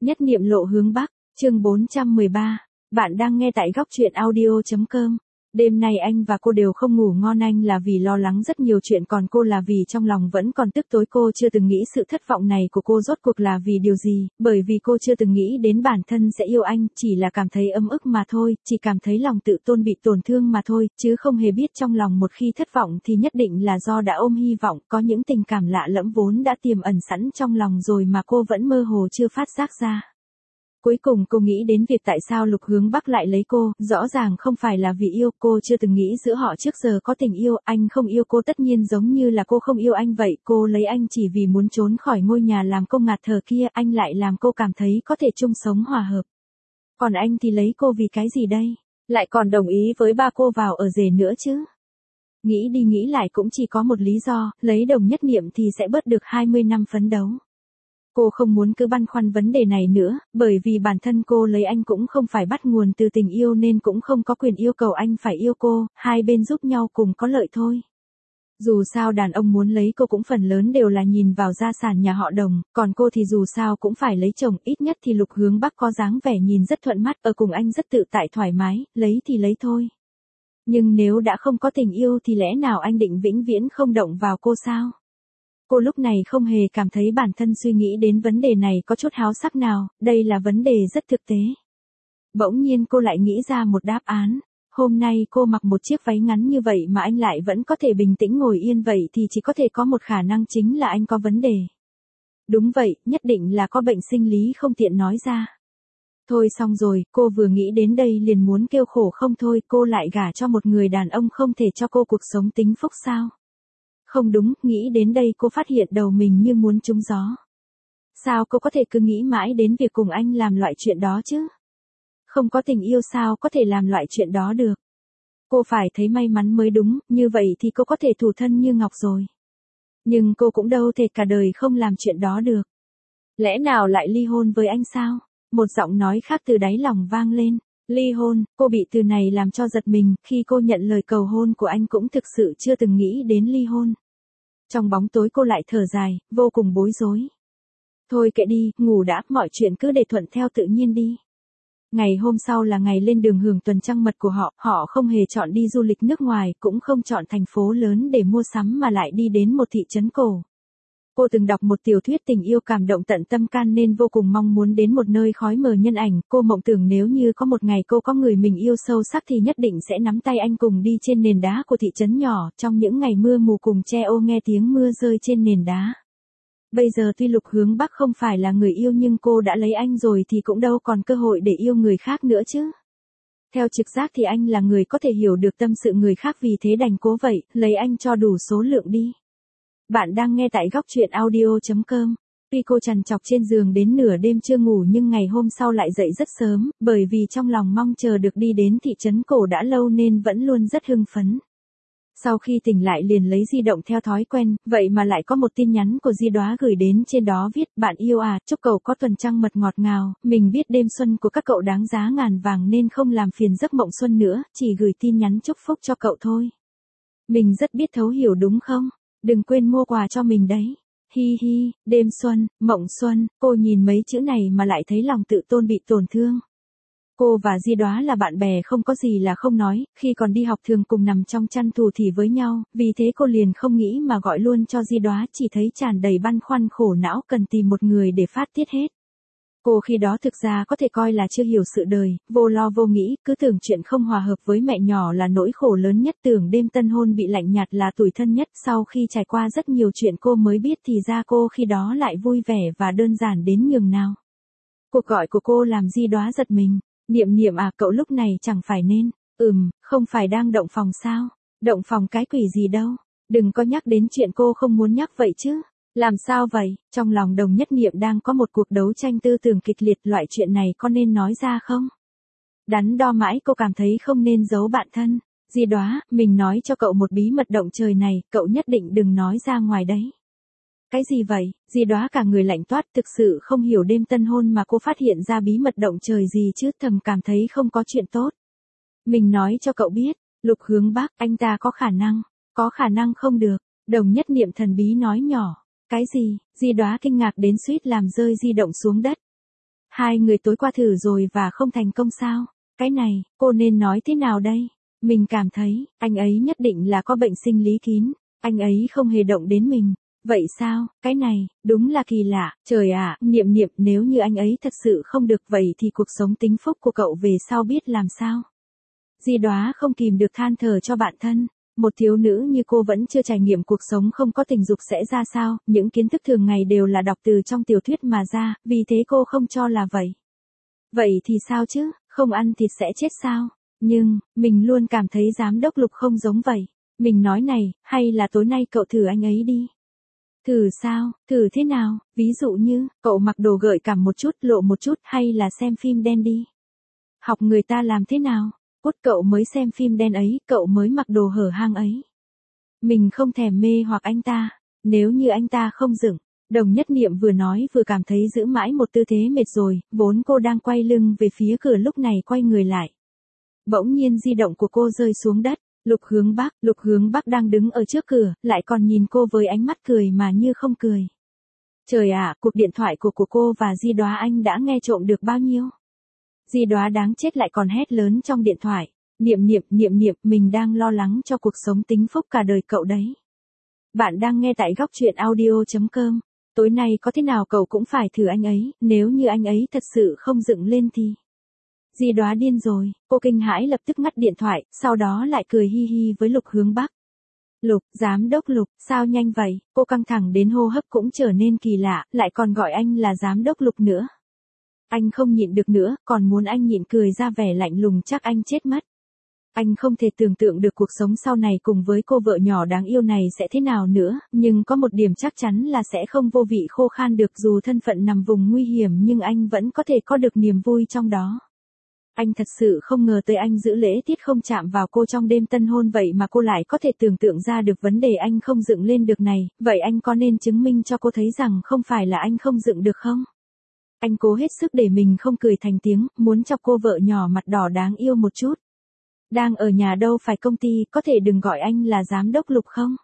Nhất niệm lộ hướng Bắc, chương 413. Bạn đang nghe tại góc truyện audio.com. Đêm nay anh và cô đều không ngủ ngon, anh là vì lo lắng rất nhiều chuyện, còn cô là vì trong lòng vẫn còn tức tối. Cô chưa từng nghĩ sự thất vọng này của cô rốt cuộc là vì điều gì, bởi vì cô chưa từng nghĩ đến bản thân sẽ yêu anh, chỉ là cảm thấy ấm ức mà thôi, chỉ cảm thấy lòng tự tôn bị tổn thương mà thôi, chứ không hề biết trong lòng một khi thất vọng thì nhất định là do đã ôm hy vọng, có những tình cảm lạ lẫm vốn đã tiềm ẩn sẵn trong lòng rồi mà cô vẫn mơ hồ chưa phát giác ra. Cuối cùng cô nghĩ đến việc tại sao Lục Hướng Bắc lại lấy cô, rõ ràng không phải là vì yêu, cô chưa từng nghĩ giữa họ trước giờ có tình yêu, anh không yêu cô tất nhiên giống như là cô không yêu anh vậy, cô lấy anh chỉ vì muốn trốn khỏi ngôi nhà làm cô ngạt thở kia, anh lại làm cô cảm thấy có thể chung sống hòa hợp. Còn anh thì lấy cô vì cái gì đây? Lại còn đồng ý với ba cô vào ở rể nữa chứ? Nghĩ đi nghĩ lại cũng chỉ có một lý do, lấy Đồng Nhất Niệm thì sẽ bớt được 20 năm phấn đấu. Cô không muốn cứ băn khoăn vấn đề này nữa, bởi vì bản thân cô lấy anh cũng không phải bắt nguồn từ tình yêu nên cũng không có quyền yêu cầu anh phải yêu cô, hai bên giúp nhau cùng có lợi thôi. Dù sao đàn ông muốn lấy cô cũng phần lớn đều là nhìn vào gia sản nhà họ Đồng, còn cô thì dù sao cũng phải lấy chồng, ít nhất thì Lục Hướng Bắc có dáng vẻ nhìn rất thuận mắt, ở cùng anh rất tự tại thoải mái, lấy thì lấy thôi. Nhưng nếu đã không có tình yêu thì lẽ nào anh định vĩnh viễn không động vào cô sao? Cô lúc này không hề cảm thấy bản thân suy nghĩ đến vấn đề này có chút háo sắc nào, đây là vấn đề rất thực tế. Bỗng nhiên cô lại nghĩ ra một đáp án, hôm nay cô mặc một chiếc váy ngắn như vậy mà anh lại vẫn có thể bình tĩnh ngồi yên vậy thì chỉ có thể có một khả năng, chính là anh có vấn đề. Đúng vậy, nhất định là có bệnh sinh lý không tiện nói ra. Thôi xong rồi, cô vừa nghĩ đến đây liền muốn kêu khổ không thôi, cô lại gả cho một người đàn ông không thể cho cô cuộc sống tính phúc sao? Không đúng, nghĩ đến đây cô phát hiện đầu mình như muốn trúng gió. Sao cô có thể cứ nghĩ mãi đến việc cùng anh làm loại chuyện đó chứ? Không có tình yêu sao có thể làm loại chuyện đó được? Cô phải thấy may mắn mới đúng, như vậy thì cô có thể thủ thân như ngọc rồi. Nhưng cô cũng đâu thể cả đời không làm chuyện đó được. Lẽ nào lại ly hôn với anh sao? Một giọng nói khác từ đáy lòng vang lên. Ly hôn, cô bị từ này làm cho giật mình, khi cô nhận lời cầu hôn của anh cũng thực sự chưa từng nghĩ đến ly hôn. Trong bóng tối cô lại thở dài, vô cùng bối rối. Thôi kệ đi, ngủ đã, mọi chuyện cứ để thuận theo tự nhiên đi. Ngày hôm sau là ngày lên đường hưởng tuần trăng mật của họ không hề chọn đi du lịch nước ngoài, cũng không chọn thành phố lớn để mua sắm mà lại đi đến một thị trấn cổ. Cô từng đọc một tiểu thuyết tình yêu cảm động tận tâm can nên vô cùng mong muốn đến một nơi khói mờ nhân ảnh, cô mộng tưởng nếu như có một ngày cô có người mình yêu sâu sắc thì nhất định sẽ nắm tay anh cùng đi trên nền đá của thị trấn nhỏ, trong những ngày mưa mù cùng che ô nghe tiếng mưa rơi trên nền đá. Bây giờ tuy Lục Hướng Bắc không phải là người yêu nhưng cô đã lấy anh rồi thì cũng đâu còn cơ hội để yêu người khác nữa chứ. Theo trực giác thì anh là người có thể hiểu được tâm sự người khác, vì thế đành cố vậy, lấy anh cho đủ số lượng đi. Bạn đang nghe tại góc truyện audio.com. Tuy cô trằn trọc trên giường đến nửa đêm chưa ngủ nhưng ngày hôm sau lại dậy rất sớm, bởi vì trong lòng mong chờ được đi đến thị trấn cổ đã lâu nên vẫn luôn rất hưng phấn. Sau khi tỉnh lại liền lấy di động theo thói quen, vậy mà lại có một tin nhắn của Di Đóa gửi đến, trên đó viết: bạn yêu à, chúc cậu có tuần trăng mật ngọt ngào, mình biết đêm xuân của các cậu đáng giá ngàn vàng nên không làm phiền giấc mộng xuân nữa, chỉ gửi tin nhắn chúc phúc cho cậu thôi. Mình rất biết thấu hiểu đúng không? Đừng quên mua quà cho mình đấy. Hi hi, đêm xuân, mộng xuân, cô nhìn mấy chữ này mà lại thấy lòng tự tôn bị tổn thương. Cô và Di Đóa là bạn bè không có gì là không nói, khi còn đi học thường cùng nằm trong chăn thủ thỉ với nhau, vì thế cô liền không nghĩ mà gọi luôn cho Di Đóa, chỉ thấy tràn đầy băn khoăn khổ não cần tìm một người để phát tiết hết. Cô khi đó thực ra có thể coi là chưa hiểu sự đời, vô lo vô nghĩ, cứ tưởng chuyện không hòa hợp với mẹ nhỏ là nỗi khổ lớn nhất, tưởng đêm tân hôn bị lạnh nhạt là tủi thân nhất, sau khi trải qua rất nhiều chuyện cô mới biết thì ra cô khi đó lại vui vẻ và đơn giản đến nhường nào. Cuộc gọi của cô làm Di Đóa giật mình. Niệm Niệm à, cậu lúc này chẳng phải nên, không phải đang động phòng sao? Động phòng cái quỷ gì đâu, đừng có nhắc đến chuyện cô không muốn nhắc vậy chứ. Làm sao vậy? Trong lòng Đồng Nhất Niệm đang có một cuộc đấu tranh tư tưởng kịch liệt, loại chuyện này có nên nói ra không? Đắn đo mãi cô cảm thấy không nên giấu bạn thân. Di Đóa, mình nói cho cậu một bí mật động trời này, cậu nhất định đừng nói ra ngoài đấy. Cái gì vậy? Di Đóa cả người lạnh toát, thực sự không hiểu đêm tân hôn mà cô phát hiện ra bí mật động trời gì chứ, thầm cảm thấy không có chuyện tốt. Mình nói cho cậu biết, Lục Hướng Bắc, anh ta có khả năng không được. Đồng Nhất Niệm thần bí nói nhỏ. Cái gì? Di Đóa kinh ngạc đến suýt làm rơi di động xuống đất. Hai người tối qua thử rồi và không thành công sao? Cái này, cô nên nói thế nào đây? Mình cảm thấy, anh ấy nhất định là có bệnh sinh lý kín. Anh ấy không hề động đến mình. Vậy sao, cái này, đúng là kỳ lạ. Trời ạ, Niệm Niệm, nếu như anh ấy thật sự không được vậy thì cuộc sống tính phúc của cậu về sau biết làm sao? Di Đóa không kìm được than thở cho bạn thân. Một thiếu nữ như cô vẫn chưa trải nghiệm cuộc sống không có tình dục sẽ ra sao, những kiến thức thường ngày đều là đọc từ trong tiểu thuyết mà ra, vì thế cô không cho là vậy. Vậy thì sao chứ, không ăn thịt sẽ chết sao? Nhưng, mình luôn cảm thấy giám đốc Lục không giống vậy. Mình nói này, hay là tối nay cậu thử anh ấy đi. Thử sao, thử thế nào, ví dụ như, cậu mặc đồ gợi cảm một chút, lộ một chút, hay là xem phim đen đi. Học người ta làm thế nào? Cốt cậu mới xem phim đen ấy, cậu mới mặc đồ hở hang ấy. Mình không thèm mê hoặc anh ta, nếu như anh ta không dựng. Đồng Nhất Niệm vừa nói vừa cảm thấy giữ mãi một tư thế mệt rồi, vốn cô đang quay lưng về phía cửa lúc này quay người lại. Bỗng nhiên di động của cô rơi xuống đất, Lục Hướng Bắc đang đứng ở trước cửa, lại còn nhìn cô với ánh mắt cười mà như không cười. Trời ạ, cuộc điện thoại của cô và Di Đóa anh đã nghe trộm được bao nhiêu? Di Đóa đáng chết lại còn hét lớn trong điện thoại. Niệm Niệm, mình đang lo lắng cho cuộc sống tính phúc cả đời cậu đấy. Bạn đang nghe tại góc truyện audio.com. Tối nay có thế nào cậu cũng phải thử anh ấy, nếu như anh ấy thật sự không dựng lên thì... Di Đóa điên rồi, cô kinh hãi lập tức ngắt điện thoại, sau đó lại cười hi hi với Lục Hướng Bắc. Lục, giám đốc Lục, sao nhanh vậy? Cô căng thẳng đến hô hấp cũng trở nên kỳ lạ, lại còn gọi anh là giám đốc Lục nữa. Anh không nhịn được nữa, còn muốn anh nhịn cười ra vẻ lạnh lùng chắc anh chết mất. Anh không thể tưởng tượng được cuộc sống sau này cùng với cô vợ nhỏ đáng yêu này sẽ thế nào nữa, nhưng có một điểm chắc chắn là sẽ không vô vị khô khan được dù thân phận nằm vùng nguy hiểm nhưng anh vẫn có thể có được niềm vui trong đó. Anh thật sự không ngờ tới anh giữ lễ tiết không chạm vào cô trong đêm tân hôn vậy mà cô lại có thể tưởng tượng ra được vấn đề anh không dựng lên được này, vậy anh có nên chứng minh cho cô thấy rằng không phải là anh không dựng được không? Anh cố hết sức để mình không cười thành tiếng, muốn chọc cô vợ nhỏ mặt đỏ đáng yêu một chút. Đang ở nhà đâu phải công ty, có thể đừng gọi anh là giám đốc Lục không?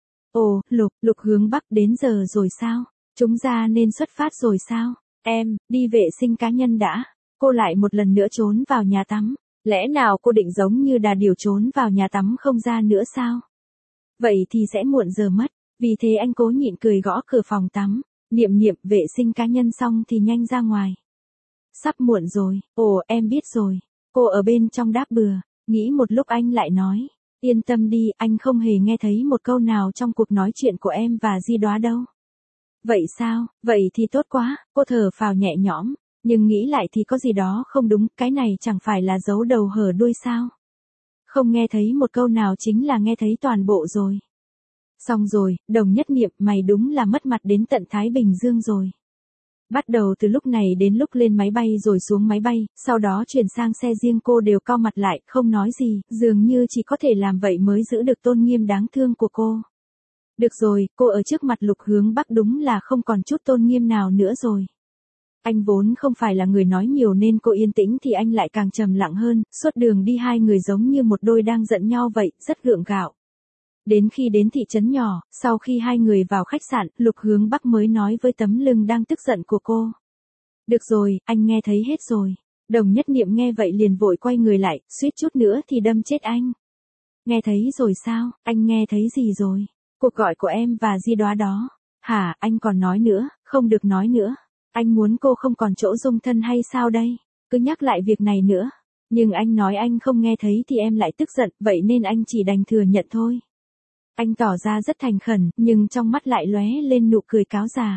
Ồ, Lục Hướng Bắc đến giờ rồi sao? Chúng ta nên xuất phát rồi sao? Em, đi vệ sinh cá nhân đã. Cô lại một lần nữa trốn vào nhà tắm. Lẽ nào cô định giống như đà điểu trốn vào nhà tắm không ra nữa sao? Vậy thì sẽ muộn giờ mất. Vì thế anh cố nhịn cười gõ cửa phòng tắm. Niệm Niệm, vệ sinh cá nhân xong thì nhanh ra ngoài. Sắp muộn rồi. Ồ, em biết rồi. Cô ở bên trong đáp bừa. Nghĩ một lúc anh lại nói. Yên tâm đi, anh không hề nghe thấy một câu nào trong cuộc nói chuyện của em và Di Đóa đâu. Vậy sao, vậy thì tốt quá, cô thở phào nhẹ nhõm. Nhưng nghĩ lại thì có gì đó không đúng, cái này chẳng phải là giấu đầu hở đuôi sao. Không nghe thấy một câu nào chính là nghe thấy toàn bộ rồi. Xong rồi, Đồng Nhất Niệm, mày đúng là mất mặt đến tận Thái Bình Dương rồi. Bắt đầu từ lúc này đến lúc lên máy bay rồi xuống máy bay, sau đó chuyển sang xe riêng cô đều cau mặt lại, không nói gì, dường như chỉ có thể làm vậy mới giữ được tôn nghiêm đáng thương của cô. Được rồi, cô ở trước mặt Lục Hướng Bắc đúng là không còn chút tôn nghiêm nào nữa rồi. Anh vốn không phải là người nói nhiều nên cô yên tĩnh thì anh lại càng trầm lặng hơn, suốt đường đi hai người giống như một đôi đang giận nhau vậy, rất gượng gạo. Đến khi đến thị trấn nhỏ, sau khi hai người vào khách sạn, Lục Hướng Bắc mới nói với tấm lưng đang tức giận của cô. Được rồi, anh nghe thấy hết rồi. Đồng Nhất Niệm nghe vậy liền vội quay người lại, suýt chút nữa thì đâm chết anh. Nghe thấy rồi sao, anh nghe thấy gì rồi? Cuộc gọi của em và Di Đóa đó. Hả, anh còn nói nữa, không được nói nữa. Anh muốn cô không còn chỗ dung thân hay sao đây? Cứ nhắc lại việc này nữa. Nhưng anh nói anh không nghe thấy thì em lại tức giận, vậy nên anh chỉ đành thừa nhận thôi. Anh tỏ ra rất thành khẩn, nhưng trong mắt lại lóe lên nụ cười cáo già.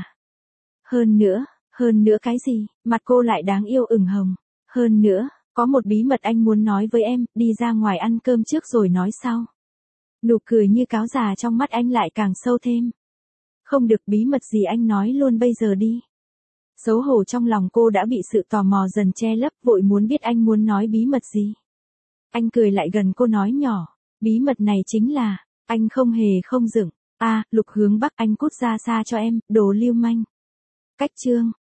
Hơn nữa cái gì? Mặt cô lại đáng yêu ửng hồng. Hơn nữa, có một bí mật anh muốn nói với em, đi ra ngoài ăn cơm trước rồi nói sau. Nụ cười như cáo già trong mắt anh lại càng sâu thêm. Không được, bí mật gì anh nói luôn bây giờ đi. Xấu hổ trong lòng cô đã bị sự tò mò dần che lấp, vội muốn biết anh muốn nói bí mật gì. Anh cười lại gần cô nói nhỏ, bí mật này chính là, anh không hề không dựng. Lục Hướng Bắc, anh cút ra xa cho em, đồ lưu manh. Cách chương